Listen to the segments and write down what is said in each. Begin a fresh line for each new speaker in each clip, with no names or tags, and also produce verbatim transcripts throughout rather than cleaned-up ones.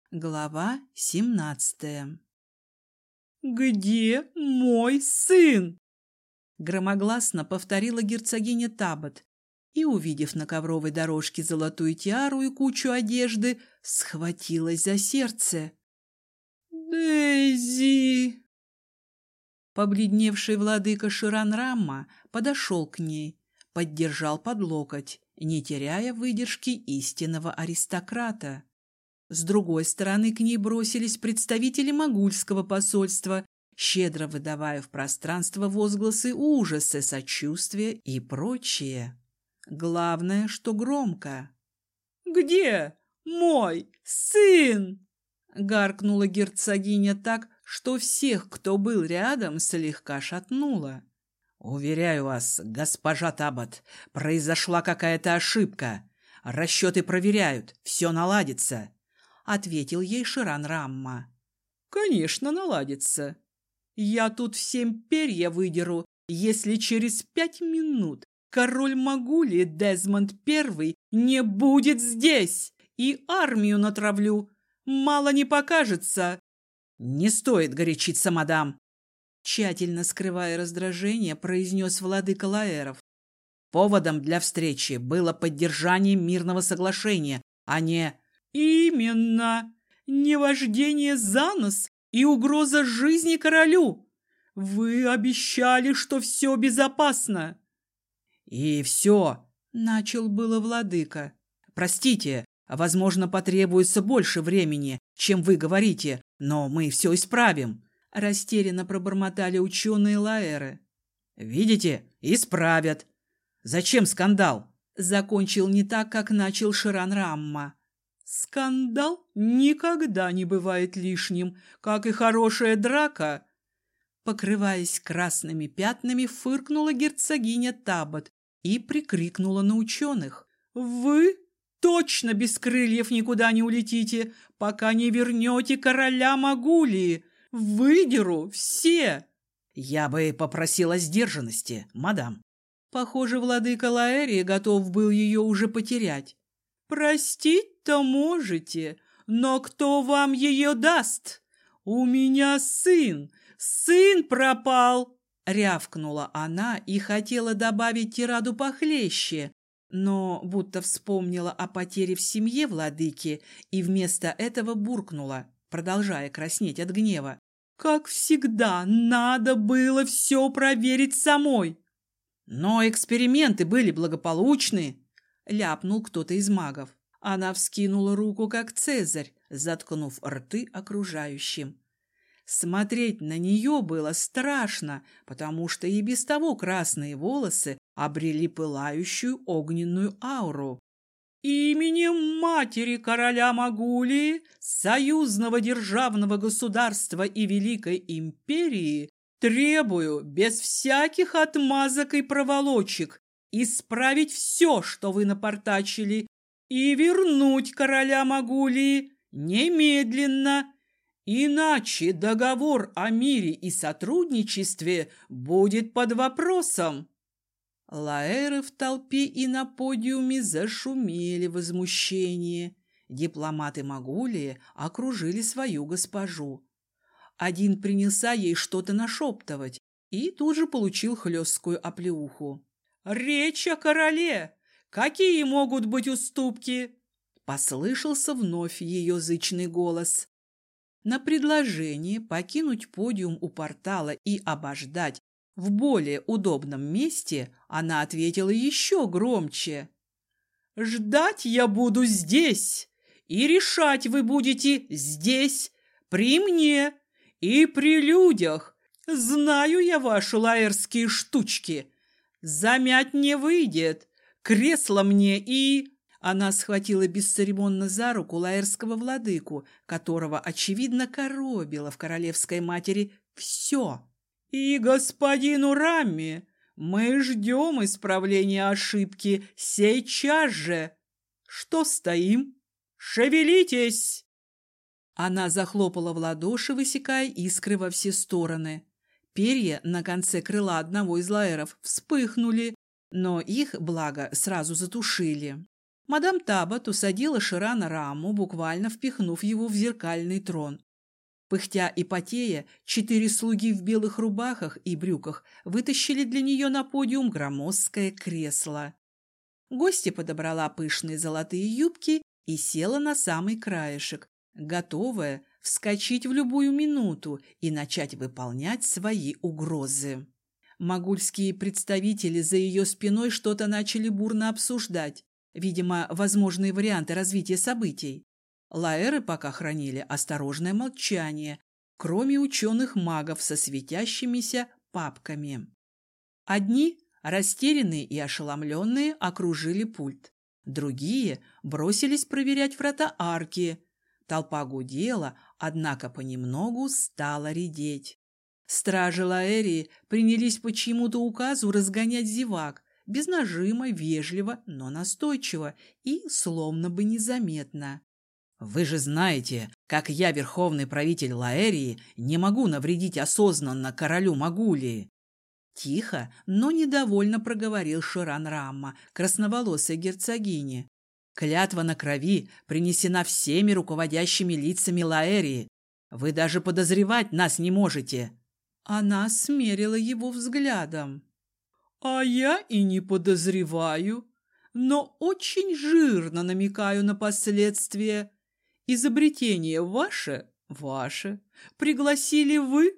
Глава семнадцатая. «Где мой сын?» Громогласно повторила герцогиня Табот и, увидев на ковровой дорожке золотую тиару и кучу одежды, схватилась за сердце. «Дейзи!» Побледневший владыка Ширан-Рамма подошел к ней, поддержал под локоть, не теряя выдержки истинного аристократа. С другой стороны к ней бросились представители могульского посольства, щедро выдавая в пространство возгласы ужаса, сочувствия и прочее. Главное, что громко. «Где мой сын?» — гаркнула герцогиня так, что всех, кто был рядом, слегка шатнула. «Уверяю вас, госпожа Табот, произошла какая-то ошибка. Расчеты проверяют, все наладится», — ответил ей Ширан-Рамма. «Конечно, наладится. Я тут всем перья выдеру, если через пять минут король Могули Дезмонд Первый не будет здесь, и армию натравлю. Мало не покажется». «Не стоит горячиться, мадам», — тщательно скрывая раздражение, произнес владыка Лаэров. «Поводом для встречи было поддержание мирного соглашения, а не...» «Именно! Не вождение за нос и угроза жизни королю! Вы обещали, что все безопасно!» «И все!» — начал было владыка. «Простите, возможно, потребуется больше времени, чем вы говорите, но мы все исправим!» — растерянно пробормотали ученые Лаэры. «Видите, исправят! Зачем скандал?» — закончил не так, как начал Ширан-Рамма. «Скандал никогда не бывает лишним, как и хорошая драка!» Покрываясь красными пятнами, фыркнула герцогиня Табот и прикрикнула на ученых. «Вы точно без крыльев никуда не улетите, пока не вернете короля Могулии! Выдеру все!» «Я бы попросила сдержанности, мадам». Похоже, владыка Лаэрии готов был ее уже потерять. «Простить-то можете, но кто вам ее даст? У меня сын, сын пропал!» Рявкнула она и хотела добавить тираду похлеще, но будто вспомнила о потере в семье владыки и вместо этого буркнула, продолжая краснеть от гнева. «Как всегда, надо было все проверить самой!» «Но эксперименты были благополучны!» — ляпнул кто-то из магов. Она вскинула руку, как Цезарь, заткнув рты окружающим. Смотреть на нее было страшно, потому что и без того красные волосы обрели пылающую огненную ауру. «Именем матери короля Могулии, союзного державного государства и Великой империи, требую без всяких отмазок и проволочек исправить все, что вы напортачили, и вернуть короля Могулии немедленно, иначе договор о мире и сотрудничестве будет под вопросом». Лаэры в толпе и на подиуме зашумели в возмущении. Дипломаты Могулии окружили свою госпожу. Один принялся ей что-то нашептывать и тут же получил хлесткую оплеуху. «Речь о короле! Какие могут быть уступки?» Послышался вновь ее зычный голос. На предложение покинуть подиум у портала и обождать в более удобном месте она ответила еще громче. «Ждать я буду здесь, и решать вы будете здесь, при мне и при людях. Знаю я ваши лаэрские штучки. Замять не выйдет. Кресло мне и...» Она схватила бесцеремонно за руку лаэрского владыку, которого, очевидно, коробило в королевской матери все. «И господину Рамме мы ждем исправления ошибки сейчас же. Что стоим? Шевелитесь!» Она захлопала в ладоши, высекая искры во все стороны. Перья на конце крыла одного из лаэров вспыхнули, но их, благо, сразу затушили. Мадам Табот усадила Ширана Рамму, буквально впихнув его в зеркальный трон. Пыхтя и потея, четыре слуги в белых рубахах и брюках вытащили для нее на подиум громоздкое кресло. Гостья подобрала пышные золотые юбки и села на самый краешек, готовая вскочить в любую минуту и начать выполнять свои угрозы. Могульские представители за ее спиной что-то начали бурно обсуждать, видимо, возможные варианты развития событий. Лаэры пока хранили осторожное молчание, кроме ученых-магов со светящимися папками. Одни, растерянные и ошеломленные, окружили пульт. Другие бросились проверять врата арки. Толпа гудела, однако понемногу стала редеть. Стражи Лаэрии принялись по чьему-то указу разгонять зевак, без нажима, вежливо, но настойчиво и словно бы незаметно. «Вы же знаете, как я, верховный правитель Лаэрии, не могу навредить осознанно королю Могулии!» Тихо, но недовольно проговорил Ширан Рамма, красноволосой герцогине. «Клятва на крови принесена всеми руководящими лицами Лаэрии. Вы даже подозревать нас не можете!» Она смерила его взглядом. «А я и не подозреваю, но очень жирно намекаю на последствия. Изобретение ваше, ваше. Пригласили вы?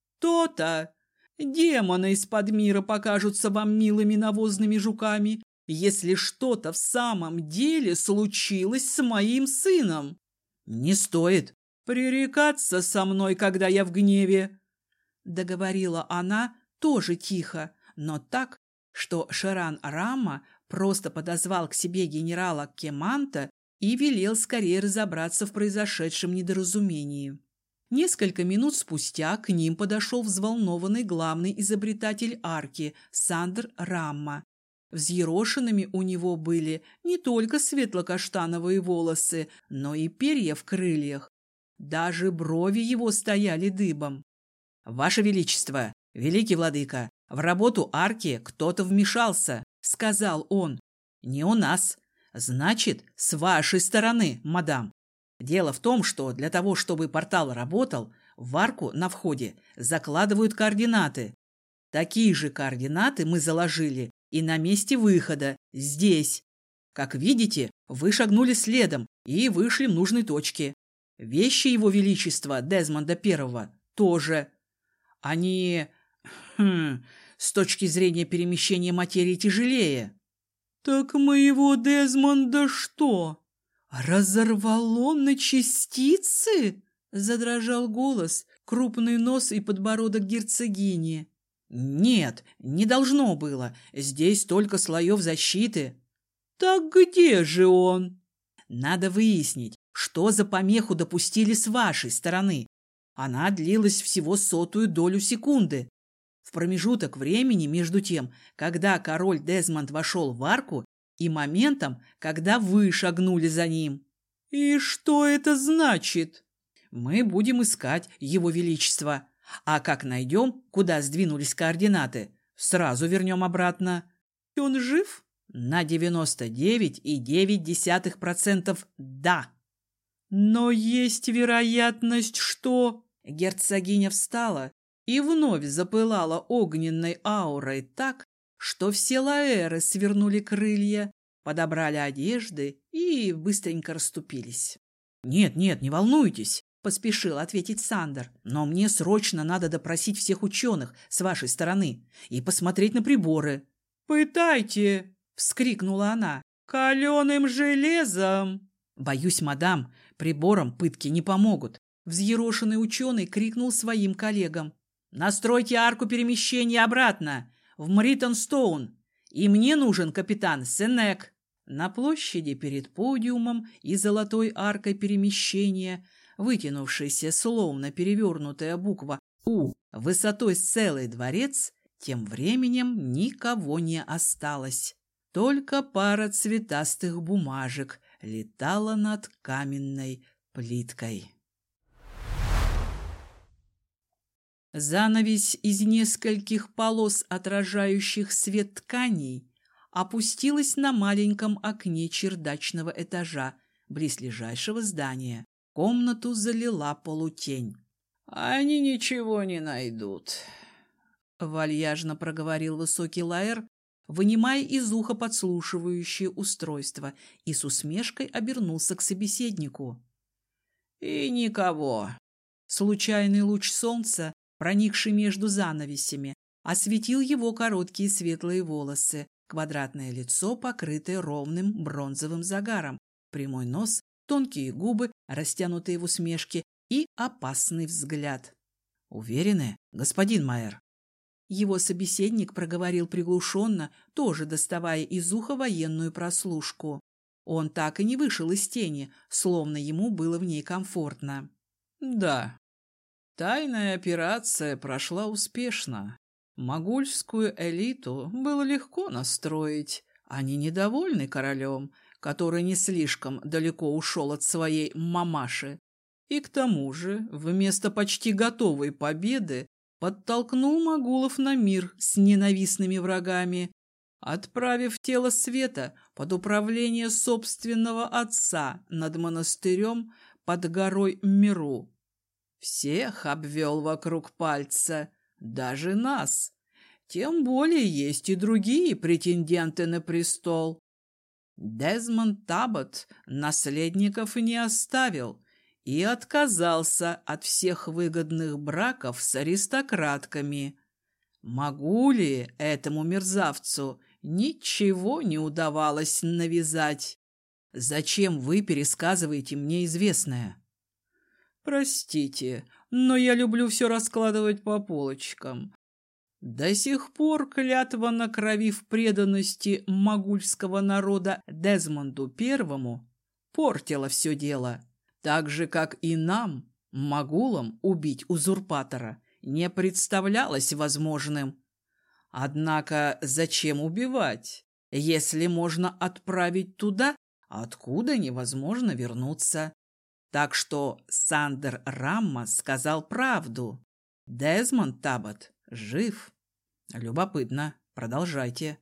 То-то. Демоны из-под мира покажутся вам милыми навозными жуками, если что-то в самом деле случилось с моим сыном. Не стоит пререкаться со мной, когда я в гневе», — договорила она тоже тихо, но так, что Ширан Рамма просто подозвал к себе генерала Кеманта и велел скорее разобраться в произошедшем недоразумении. Несколько минут спустя к ним подошел взволнованный главный изобретатель арки Сандр Рамма. Взъерошенными у него были не только светло-каштановые волосы, но и перья в крыльях. Даже брови его стояли дыбом. «Ваше Величество, великий владыка, в работу арки кто-то вмешался», — сказал он. «Не у нас. Значит, с вашей стороны, мадам. Дело в том, что для того, чтобы портал работал, в арку на входе закладывают координаты. Такие же координаты мы заложили и на месте выхода, здесь. Как видите, вы шагнули следом и вышли в нужной точке. Вещи его величества Дезмонда Первого тоже. Они, хм, с точки зрения перемещения материи тяжелее». «Так моего Дезмонда что, разорвало на частицы?» — задрожал голос, крупный нос и подбородок герцогини. «Нет, не должно было. Здесь столько слоев защиты». «Так где же он?» «Надо выяснить, что за помеху допустили с вашей стороны. Она длилась всего сотую долю секунды. В промежуток времени между тем, когда король Дезмонд вошел в арку, и моментом, когда вы шагнули за ним». «И что это значит?» «Мы будем искать его величество. А как найдем, куда сдвинулись координаты, сразу вернем обратно». «Он жив?» «На девяносто девять и девять десятых процента да». «Но есть вероятность, что...» Герцогиня встала и вновь запылала огненной аурой так, что все лаэры свернули крылья, подобрали одежды и быстренько расступились. «Нет, нет, не волнуйтесь», — поспешил ответить Сандер, «но мне срочно надо допросить всех ученых с вашей стороны и посмотреть на приборы». «Пытайте!» — вскрикнула она. «Каленым железом!» «Боюсь, мадам, приборам пытки не помогут». Взъерошенный ученый крикнул своим коллегам. «Настройте арку перемещения обратно, в Мритон-Стоун, и мне нужен капитан Сенек». На площади перед подиумом и золотой аркой перемещения, вытянувшейся словно перевернутая буква «У» высотой с целый дворец, тем временем никого не осталось. Только пара цветастых бумажек летала над каменной плиткой. Занавесь из нескольких полос, отражающих свет тканей, опустилась на маленьком окне чердачного этажа близлежащего здания. Комнату залила полутень. «Они ничего не найдут», — вальяжно проговорил высокий Лаэр, вынимая из уха подслушивающее устройство, и с усмешкой обернулся к собеседнику. «И никого». Случайный луч солнца, проникший между занавесями, осветил его короткие светлые волосы, квадратное лицо, покрытое ровным бронзовым загаром, прямой нос, тонкие губы, растянутые в усмешке, и опасный взгляд. «Уверены, господин Майер?» Его собеседник проговорил приглушенно, тоже доставая из уха военную прослушку. Он так и не вышел из тени, словно ему было в ней комфортно. «Да, тайная операция прошла успешно. Могульскую элиту было легко настроить. Они недовольны королем, который не слишком далеко ушел от своей мамаши. И к тому же, вместо почти готовой победы, подтолкнул могулов на мир с ненавистными врагами, отправив тело света под управление собственного отца над монастырем под горой Миру. Всех обвел вокруг пальца, даже нас. Тем более есть и другие претенденты на престол. Дезмонд Таббот наследников не оставил и отказался от всех выгодных браков с аристократками. Могу ли этому мерзавцу ничего не удавалось навязать? Зачем вы пересказываете мне известное? Простите, но я люблю все раскладывать по полочкам. До сих пор клятва на крови в преданности могульского народа Дезмонду Первому портила все дело, так же, как и нам, могулам, убить узурпатора не представлялось возможным. Однако зачем убивать, если можно отправить туда, откуда невозможно вернуться? Так что Сандер Рамма сказал правду. Дезмонд Таббот жив. Любопытно. Продолжайте.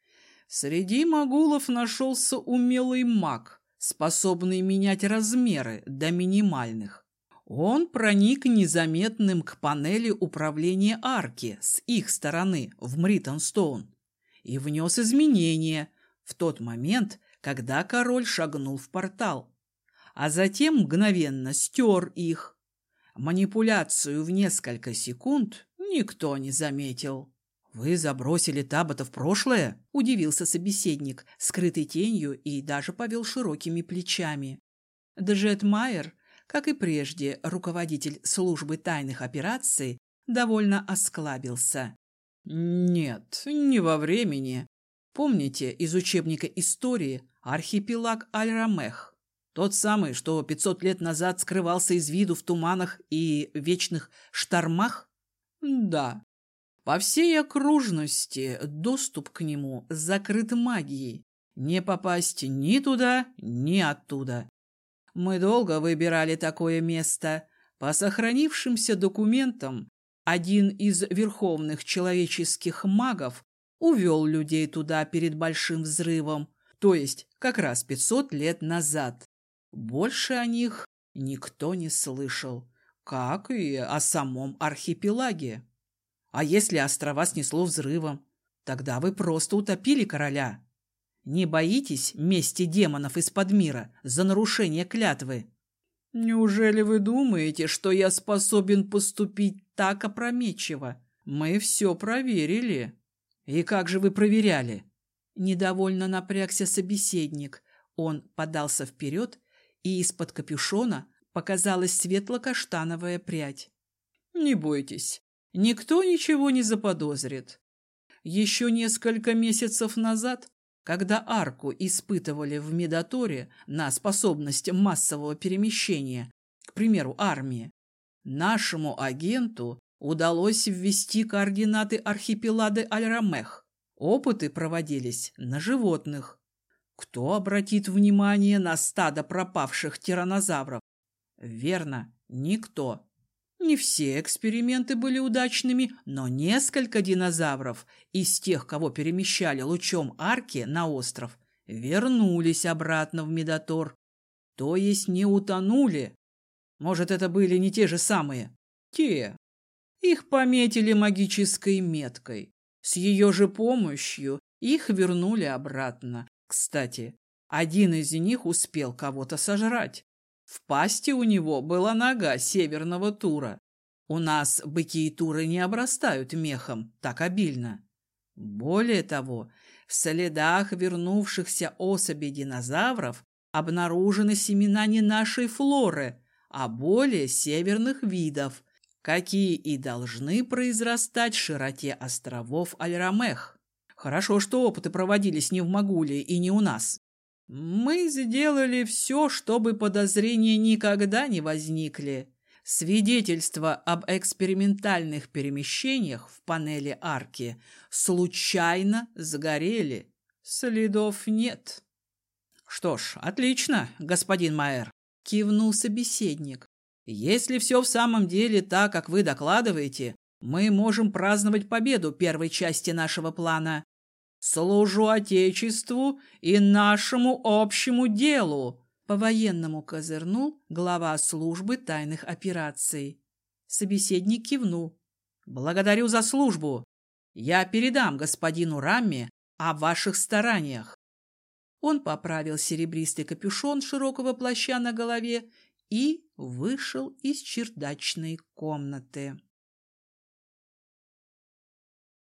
Среди могулов нашелся умелый маг, способный менять размеры до минимальных. Он проник незаметным к панели управления арки с их стороны в Мриттенстоун и внес изменения в тот момент, когда король шагнул в портал, а затем мгновенно стер их. Манипуляцию в несколько секунд никто не заметил. «Вы забросили Таббота в прошлое?» – удивился собеседник, скрытый тенью, и даже повел широкими плечами. Джет Майер, как и прежде руководитель службы тайных операций, довольно осклабился. «Нет, не во времени. Помните из учебника истории архипелаг Аль-Рамех? Тот самый, что пятьсот лет назад скрывался из виду в туманах и вечных штормах? Да. По всей окружности доступ к нему закрыт магией. Не попасть ни туда, ни оттуда. Мы долго выбирали такое место. По сохранившимся документам, один из верховных человеческих магов увел людей туда перед большим взрывом, то есть как раз пятьсот лет назад. Больше о них никто не слышал, как и о самом архипелаге. А если острова снесло взрывом, тогда вы просто утопили короля. Не боитесь мести демонов из-под мира за нарушение клятвы? Неужели вы думаете, что я способен поступить так опрометчиво? Мы все проверили. И как же вы проверяли? Недовольно напрягся собеседник. Он подался вперед, и из-под капюшона показалась светло-каштановая прядь. Не бойтесь, никто ничего не заподозрит. Еще несколько месяцев назад, когда арку испытывали в Медаторе на способность массового перемещения, к примеру, армии, нашему агенту удалось ввести координаты архипелага Аль-Рамех. Опыты проводились на животных. Кто обратит внимание на стадо пропавших тираннозавров? Верно, никто. Не все эксперименты были удачными, но несколько динозавров из тех, кого перемещали лучом арки на остров, вернулись обратно в Медотор. То есть не утонули. Может, это были не те же самые? Те. Их пометили магической меткой. С ее же помощью их вернули обратно. Кстати, один из них успел кого-то сожрать. В пасти у него была нога северного тура. У нас быки и туры не обрастают мехом так обильно. Более того, в следах вернувшихся особей динозавров обнаружены семена не нашей флоры, а более северных видов, какие и должны произрастать в широте островов Альрамех. Хорошо, что опыты проводились не в Магулии и не у нас. Мы сделали все, чтобы подозрения никогда не возникли. Свидетельства об экспериментальных перемещениях в панели арки случайно сгорели. Следов нет. Что ж, отлично, господин Майер, кивнул собеседник. Если все в самом деле так, как вы докладываете, мы можем праздновать победу первой части нашего плана. Служу Отечеству и нашему общему делу, по-военному козырнул глава службы тайных операций. Собеседник кивнул. Благодарю за службу. Я передам господину Рамме о ваших стараниях. Он поправил серебристый капюшон широкого плаща на голове и вышел из чердачной комнаты.